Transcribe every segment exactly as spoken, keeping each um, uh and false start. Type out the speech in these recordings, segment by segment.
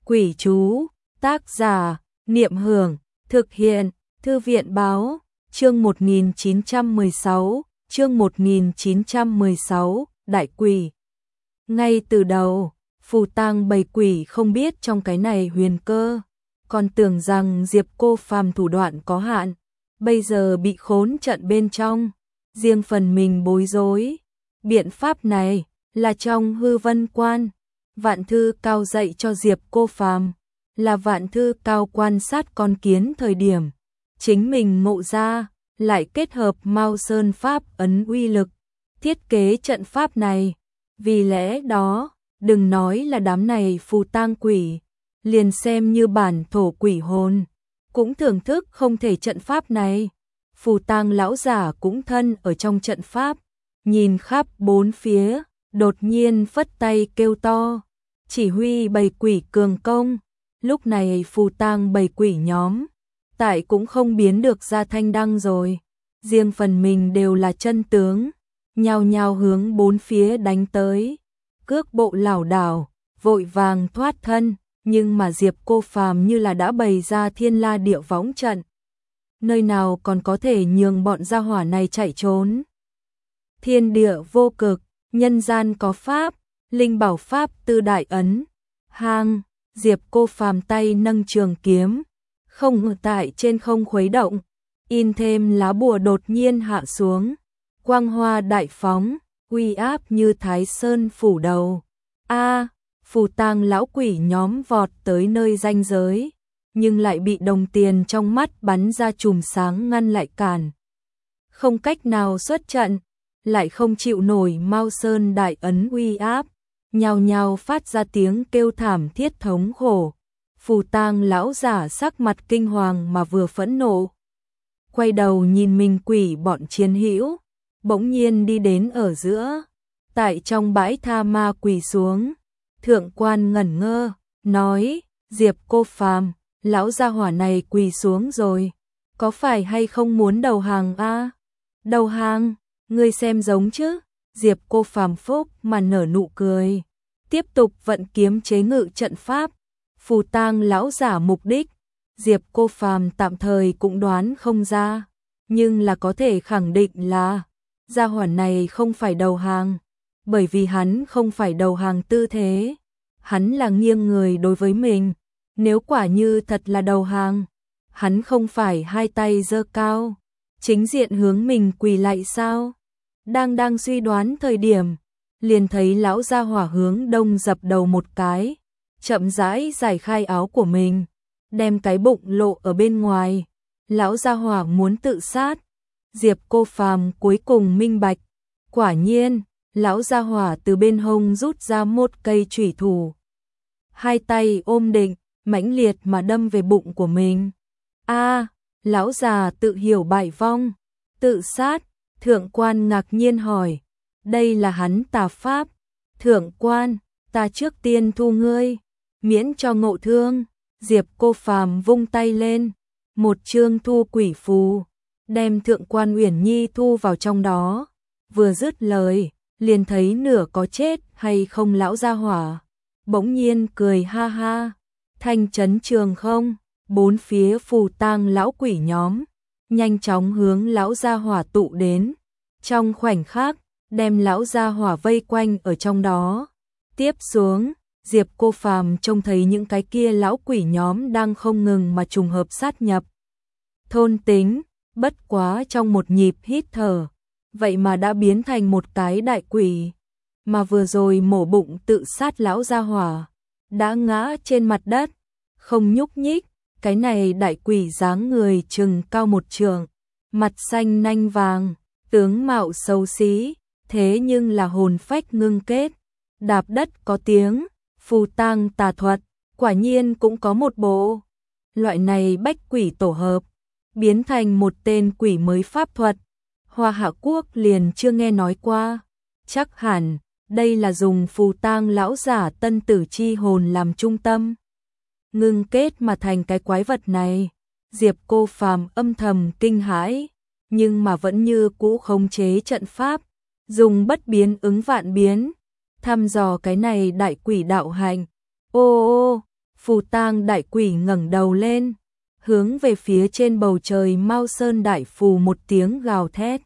Quỷ chú, tác giả, Niệm Hưởng, thực hiện, Thư viện báo, chương một nghìn chín trăm mười sáu, chương một nghìn chín trăm mười sáu, Đại Quỷ. Ngay từ đầu, Phù Tang bầy quỷ không biết trong cái này huyền cơ, còn tưởng rằng Diệp Cô Phàm thủ đoạn có hạn, bây giờ bị khốn trận bên trong, riêng phần mình bối rối. Biện pháp này là trong Hư Vân Quan, Vạn Thư Cao dạy cho Diệp Cô Phàm, là Vạn Thư Cao quan sát con kiến thời điểm chính mình ngộ ra, lại kết hợp Mao Sơn pháp ấn uy lực, thiết kế trận pháp này. Vì lẽ đó, đừng nói là đám này phù tang quỷ, liền xem như bản thổ quỷ hồn, cũng thưởng thức không thể trận pháp này. Phù tang lão giả cũng thân ở trong trận pháp, nhìn khắp bốn phía, đột nhiên phất tay kêu to, chỉ huy bầy quỷ cường công. Lúc này phù tang bầy quỷ nhóm, tại cũng không biến được ra thanh đăng rồi, riêng phần mình đều là chân tướng, nhao nhao hướng bốn phía đánh tới, cước bộ lảo đảo, vội vàng thoát thân, nhưng mà Diệp Cô Phàm như là đã bày ra thiên la địa võng trận, nơi nào còn có thể nhường bọn gia hỏa này chạy trốn. Thiên địa vô cực, nhân gian có pháp, linh bảo pháp tư đại ấn, hang. Diệp Cô Phàm tay nâng trường kiếm, không ngờ tại trên không khuấy động, in thêm lá bùa đột nhiên hạ xuống, quang hoa đại phóng, uy áp như Thái Sơn phủ đầu. A, phù tang lão quỷ nhóm vọt tới nơi ranh giới, nhưng lại bị đồng tiền trong mắt bắn ra chùm sáng ngăn lại cản. Không cách nào xuất trận, lại không chịu nổi Mao Sơn đại ấn uy áp, nhao nhao phát ra tiếng kêu thảm thiết thống khổ. Phù tang lão giả sắc mặt kinh hoàng mà vừa phẫn nộ, quay đầu nhìn mình quỷ bọn chiến hữu, bỗng nhiên đi đến ở giữa, tại trong bãi tha ma quỳ xuống. Thượng quan ngẩn ngơ, nói, Diệp Cô Phàm, lão gia hỏa này quỳ xuống rồi, có phải hay không muốn đầu hàng a? À? Đầu hàng, ngươi xem giống chứ? Diệp Cô Phàm phúc mà nở nụ cười, tiếp tục vận kiếm chế ngự trận pháp. Phù tang lão giả mục đích, Diệp Cô Phàm tạm thời cũng đoán không ra, nhưng là có thể khẳng định là gia hỏa này không phải đầu hàng, bởi vì hắn không phải đầu hàng tư thế, hắn là nghiêng người đối với mình. Nếu quả như thật là đầu hàng, hắn không phải hai tay giơ cao, chính diện hướng mình quỳ lạy sao? Đang đang suy đoán thời điểm, liền thấy lão gia hỏa hướng đông dập đầu một cái, chậm rãi giải khai áo của mình, đem cái bụng lộ ở bên ngoài. Lão gia hỏa muốn tự sát. Diệp Cô Phàm cuối cùng minh bạch, quả nhiên, lão gia hỏa từ bên hông rút ra một cây chủy thủ, hai tay ôm định, mãnh liệt mà đâm về bụng của mình. A, lão già tự hiểu bại vong, tự sát. Thượng quan ngạc nhiên hỏi, đây là hắn tà pháp? Thượng quan, ta trước tiên thu ngươi, miễn cho ngộ thương. Diệp Cô Phàm vung tay lên, một chương thu quỷ phù, đem Thượng quan Uyển Nhi thu vào trong đó. Vừa dứt lời, liền thấy nửa có chết hay không lão gia hỏa, bỗng nhiên cười ha ha, thanh chấn trường không, bốn phía phù tang lão quỷ nhóm nhanh chóng hướng lão gia hỏa tụ đến, trong khoảnh khắc đem lão gia hỏa vây quanh ở trong đó. Tiếp xuống, Diệp Cô Phàm trông thấy những cái kia lão quỷ nhóm đang không ngừng mà trùng hợp sát nhập, thôn tính, bất quá trong một nhịp hít thở, vậy mà đã biến thành một cái đại quỷ. Mà vừa rồi mổ bụng tự sát lão gia hỏa đã ngã trên mặt đất, không nhúc nhích. Cái này đại quỷ dáng người chừng cao một trượng, mặt xanh nanh vàng, tướng mạo xấu xí, thế nhưng là hồn phách ngưng kết, đạp đất có tiếng, phù tang tà thuật, quả nhiên cũng có một bộ. Loại này bách quỷ tổ hợp, biến thành một tên quỷ mới pháp thuật, Hoa Hạ Quốc liền chưa nghe nói qua. Chắc hẳn, đây là dùng phù tang lão giả tân tử chi hồn làm trung tâm, ngưng kết mà thành cái quái vật này. Diệp Cô Phàm âm thầm kinh hãi, nhưng mà vẫn như cũ khống chế trận pháp, dùng bất biến ứng vạn biến, thăm dò cái này đại quỷ đạo hành. Ô ô, Phù tang đại quỷ ngẩng đầu lên, hướng về phía trên bầu trời Mao Sơn đại phù một tiếng gào thét.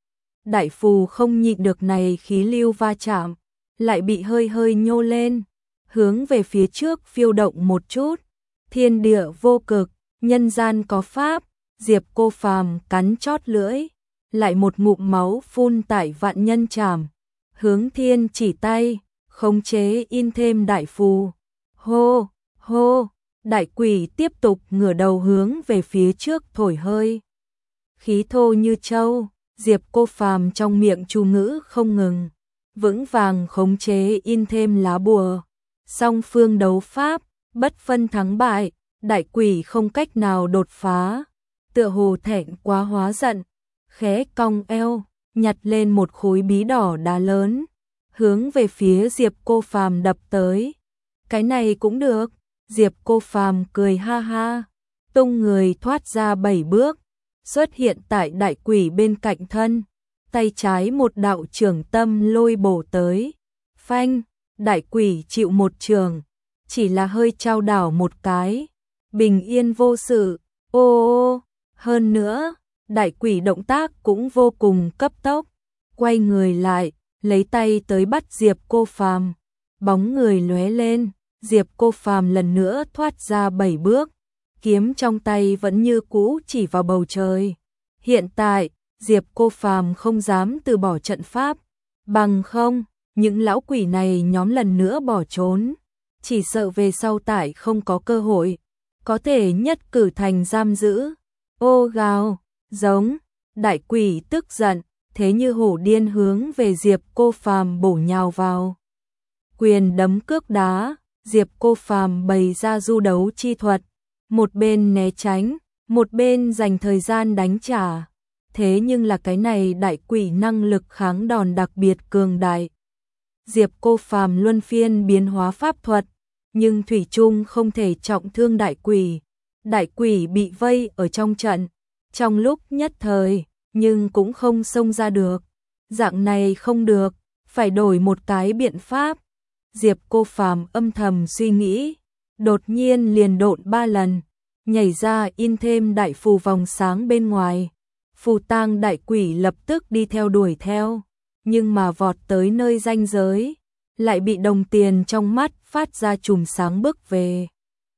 Đại phù không nhịn được này khí lưu va chạm, lại bị hơi hơi nhô lên, hướng về phía trước phiêu động một chút. Thiên địa vô cực, nhân gian có pháp, Diệp Cô Phàm cắn chót lưỡi, lại một ngụm máu phun tại vạn nhân trảm, hướng thiên chỉ tay, khống chế in thêm đại phù. Hô, hô, đại quỷ tiếp tục ngửa đầu hướng về phía trước thổi hơi. Khí thô như trâu, Diệp Cô Phàm trong miệng chú ngữ không ngừng, vững vàng khống chế in thêm lá bùa. Song phương đấu pháp, bất phân thắng bại, đại quỷ không cách nào đột phá, tựa hồ thẹn quá hóa giận, khẽ cong eo, nhặt lên một khối bí đỏ đá lớn, hướng về phía Diệp Cô Phàm đập tới. Cái này cũng được, Diệp Cô Phàm cười ha ha, tung người thoát ra bảy bước, xuất hiện tại đại quỷ bên cạnh thân, tay trái một đạo trưởng tâm lôi bổ tới. Phanh, đại quỷ chịu một trường, chỉ là hơi trao đảo một cái, bình yên vô sự. Ô ô, hơn nữa, đại quỷ động tác cũng vô cùng cấp tốc, quay người lại, lấy tay tới bắt Diệp Cô Phàm. Bóng người lóe lên, Diệp Cô Phàm lần nữa thoát ra bảy bước, kiếm trong tay vẫn như cũ chỉ vào bầu trời. Hiện tại, Diệp Cô Phàm không dám từ bỏ trận pháp, bằng không, những lão quỷ này nhóm lần nữa bỏ trốn, chỉ sợ về sau tại không có cơ hội, có thể nhất cử thành giam giữ. Ô gào, giống, đại quỷ tức giận, thế như hổ điên hướng về Diệp Cô Phàm bổ nhào vào. Quyền đấm cước đá, Diệp Cô Phàm bày ra du đấu chi thuật, một bên né tránh, một bên dành thời gian đánh trả. Thế nhưng là cái này đại quỷ năng lực kháng đòn đặc biệt cường đại. Diệp Cô Phàm luân phiên biến hóa pháp thuật, nhưng thủy chung không thể trọng thương đại quỷ. Đại quỷ bị vây ở trong trận, trong lúc nhất thời, nhưng cũng không xông ra được. Dạng này không được, phải đổi một cái biện pháp. Diệp Cô Phàm âm thầm suy nghĩ, đột nhiên liền độn ba lần, nhảy ra in thêm đại phù vòng sáng bên ngoài. Phù tang đại quỷ lập tức đi theo đuổi theo, nhưng mà vọt tới nơi ranh giới, lại bị đồng tiền trong mắt phát ra chùm sáng bước về.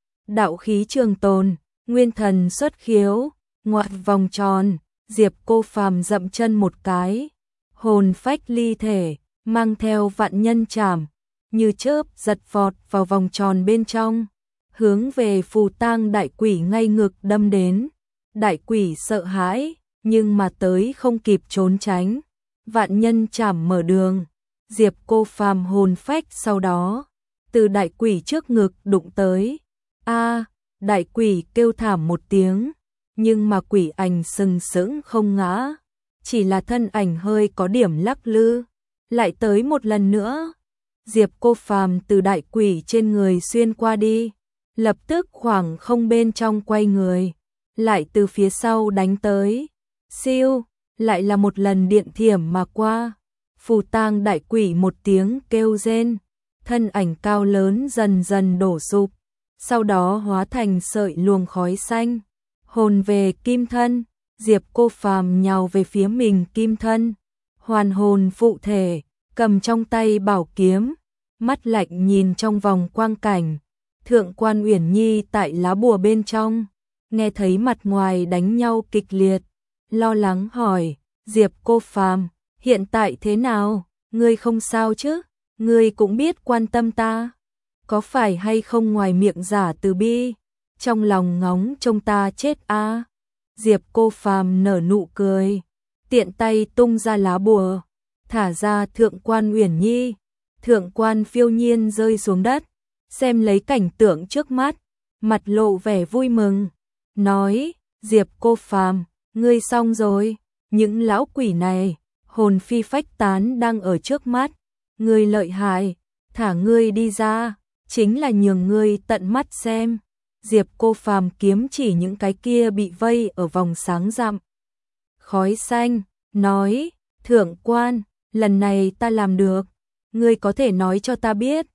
Đạo khí trường tồn, nguyên thần xuất khiếu, ngoại vòng tròn, Diệp Cô Phàm dậm chân một cái, hồn phách ly thể, mang theo vạn nhân trảm, như chớp giật vọt vào vòng tròn bên trong, hướng về phù tang đại quỷ ngay ngực đâm đến. Đại quỷ sợ hãi, nhưng mà tới không kịp trốn tránh, vạn nhân trảm mở đường. Diệp Cô Phàm hồn phách sau đó từ đại quỷ trước ngực đụng tới. A, đại quỷ kêu thảm một tiếng, nhưng mà quỷ ảnh sừng sững không ngã, chỉ là thân ảnh hơi có điểm lắc lư. Lại tới một lần nữa, Diệp Cô Phàm từ đại quỷ trên người xuyên qua đi, lập tức khoảng không bên trong quay người, lại từ phía sau đánh tới. Siêu, lại là một lần điện thiểm mà qua. Phù tang đại quỷ một tiếng kêu rên, thân ảnh cao lớn dần dần đổ sụp, sau đó hóa thành sợi luồng khói xanh. Hồn về kim thân, Diệp Cô Phàm nhào về phía mình kim thân, hoàn hồn phụ thể, cầm trong tay bảo kiếm, mắt lạnh nhìn trong vòng quang cảnh. Thượng quan Uyển Nhi tại lá bùa bên trong, nghe thấy mặt ngoài đánh nhau kịch liệt, lo lắng hỏi, Diệp Cô Phàm, hiện tại thế nào, ngươi không sao chứ, ngươi cũng biết quan tâm ta, có phải hay không ngoài miệng giả từ bi, trong lòng ngóng trông ta chết a? À? Diệp Cô Phàm nở nụ cười, tiện tay tung ra lá bùa, thả ra Thượng quan Uyển Nhi. Thượng quan phiêu nhiên rơi xuống đất, xem lấy cảnh tượng trước mắt, mặt lộ vẻ vui mừng, nói, Diệp Cô Phàm, ngươi xong rồi, những lão quỷ này, hồn phi phách tán đang ở trước mắt, ngươi lợi hại, thả ngươi đi ra, chính là nhường ngươi tận mắt xem. Diệp Cô Phàm kiếm chỉ những cái kia bị vây ở vòng sáng rậm khói xanh, nói, Thượng quan, lần này ta làm được, ngươi có thể nói cho ta biết,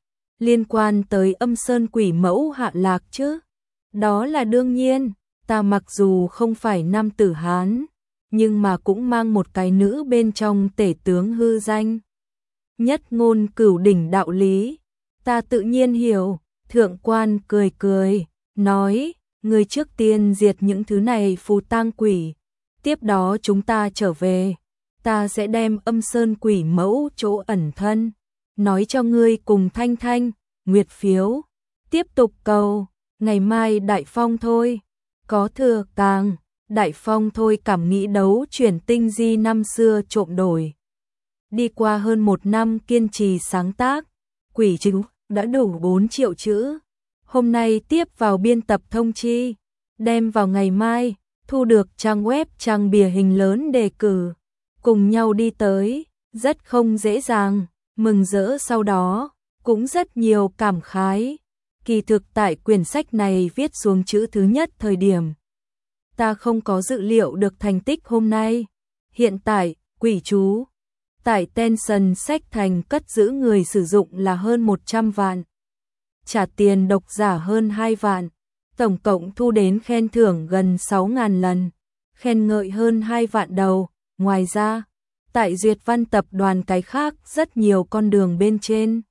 liên quan tới âm sơn quỷ mẫu hạ lạc chứ? Đó là đương nhiên, ta mặc dù không phải nam tử Hán, nhưng mà cũng mang một cái nữ bên trong tể tướng hư danh. Nhất ngôn cửu đỉnh đạo lý, ta tự nhiên hiểu. Thượng quan cười cười, nói, người trước tiên diệt những thứ này phù tang quỷ, tiếp đó chúng ta trở về, ta sẽ đem âm sơn quỷ mẫu chỗ ẩn thân, nói cho ngươi cùng Thanh Thanh, Nguyệt phiếu, tiếp tục cầu, ngày mai đại phong thôi, có thừa càng, đại phong thôi cảm nghĩ đấu chuyển tinh di năm xưa trộm đổi. Đi qua hơn một năm kiên trì sáng tác, quỷ chú đã đủ bốn triệu chữ. Hôm nay tiếp vào biên tập thông chi, đem vào ngày mai, thu được trang web trang bìa hình lớn đề cử, cùng nhau đi tới, rất không dễ dàng, mừng rỡ sau đó, cũng rất nhiều cảm khái. Kỳ thực tại quyển sách này viết xuống chữ thứ nhất thời điểm, ta không có dự liệu được thành tích hôm nay. Hiện tại, quỷ chú tại Tension sách thành cất giữ người sử dụng là hơn một trăm vạn. Trả tiền độc giả hơn hai vạn. Tổng cộng thu đến khen thưởng gần sáu nghìn lần. Khen ngợi hơn hai vạn đầu. Ngoài ra, tại Duyệt Văn tập đoàn cái khác rất nhiều con đường bên trên.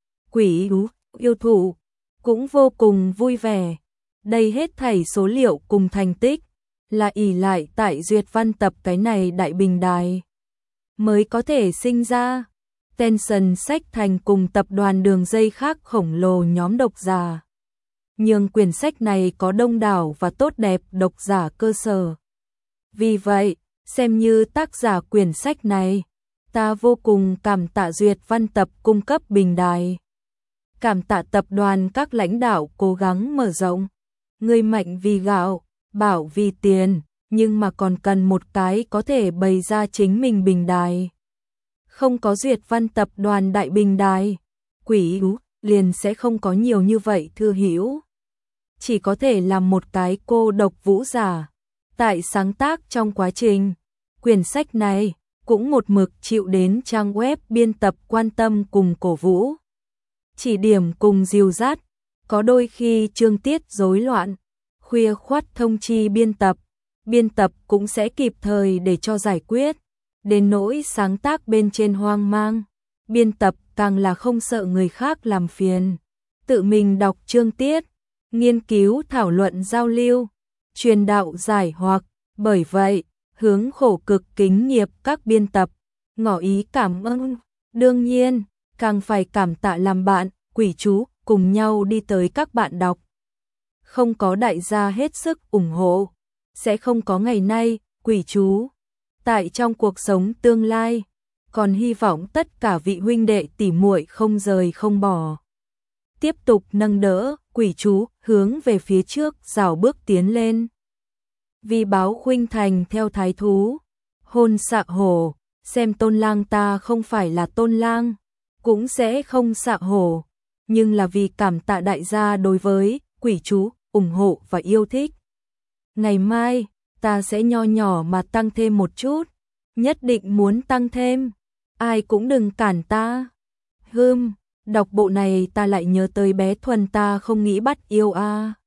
Quỷ ú, yêu thủ, cũng vô cùng vui vẻ. Đây hết thảy số liệu cùng thành tích, là ỷ lại tại Duyệt Văn tập cái này đại bình đài mới có thể sinh ra. Tension sách thành cùng tập đoàn đường dây khác khổng lồ nhóm độc giả. Nhưng quyển sách này có đông đảo và tốt đẹp độc giả cơ sở. Vì vậy, xem như tác giả quyển sách này, ta vô cùng cảm tạ Duyệt Văn tập cung cấp bình đài. Cảm tạ tập đoàn các lãnh đạo cố gắng mở rộng. Người mạnh vì gạo, bảo vì tiền, nhưng mà còn cần một cái có thể bày ra chính mình bình đài. Không có Duyệt Văn tập đoàn đại bình đài, quỷ ú liền sẽ không có nhiều như vậy thư hữu. Chỉ có thể làm một cái cô độc vũ giả. Tại sáng tác trong quá trình, quyển sách này cũng một mực chịu đến trang web biên tập quan tâm cùng cổ vũ. Chỉ điểm cùng dìu dắt, có đôi khi chương tiết rối loạn, khuya khoắt thông chi biên tập, biên tập cũng sẽ kịp thời để cho giải quyết. Đến nỗi sáng tác bên trên hoang mang, biên tập càng là không sợ người khác làm phiền. Tự mình đọc chương tiết, nghiên cứu thảo luận giao lưu, truyền đạo giải hoặc, bởi vậy, hướng khổ cực kính nghiệp các biên tập, ngỏ ý cảm ơn. Đương nhiên, càng phải cảm tạ làm bạn, quỷ chú, cùng nhau đi tới các bạn đọc. Không có đại gia hết sức ủng hộ, sẽ không có ngày nay, quỷ chú. Tại trong cuộc sống tương lai, còn hy vọng tất cả vị huynh đệ tỉ muội không rời không bỏ. Tiếp tục nâng đỡ, quỷ chú, hướng về phía trước, rảo bước tiến lên. Vì báo khuynh thành theo thái thú, hôn xạ hổ, xem tôn lang ta không phải là tôn lang, cũng sẽ không xạ hổ, nhưng là vì cảm tạ đại gia đối với quỷ chú, ủng hộ và yêu thích. Ngày mai, ta sẽ nho nhỏ mà tăng thêm một chút, nhất định muốn tăng thêm, ai cũng đừng cản ta. Hừm, đọc bộ này ta lại nhớ tới bé Thuần ta không nghĩ bắt yêu a. À.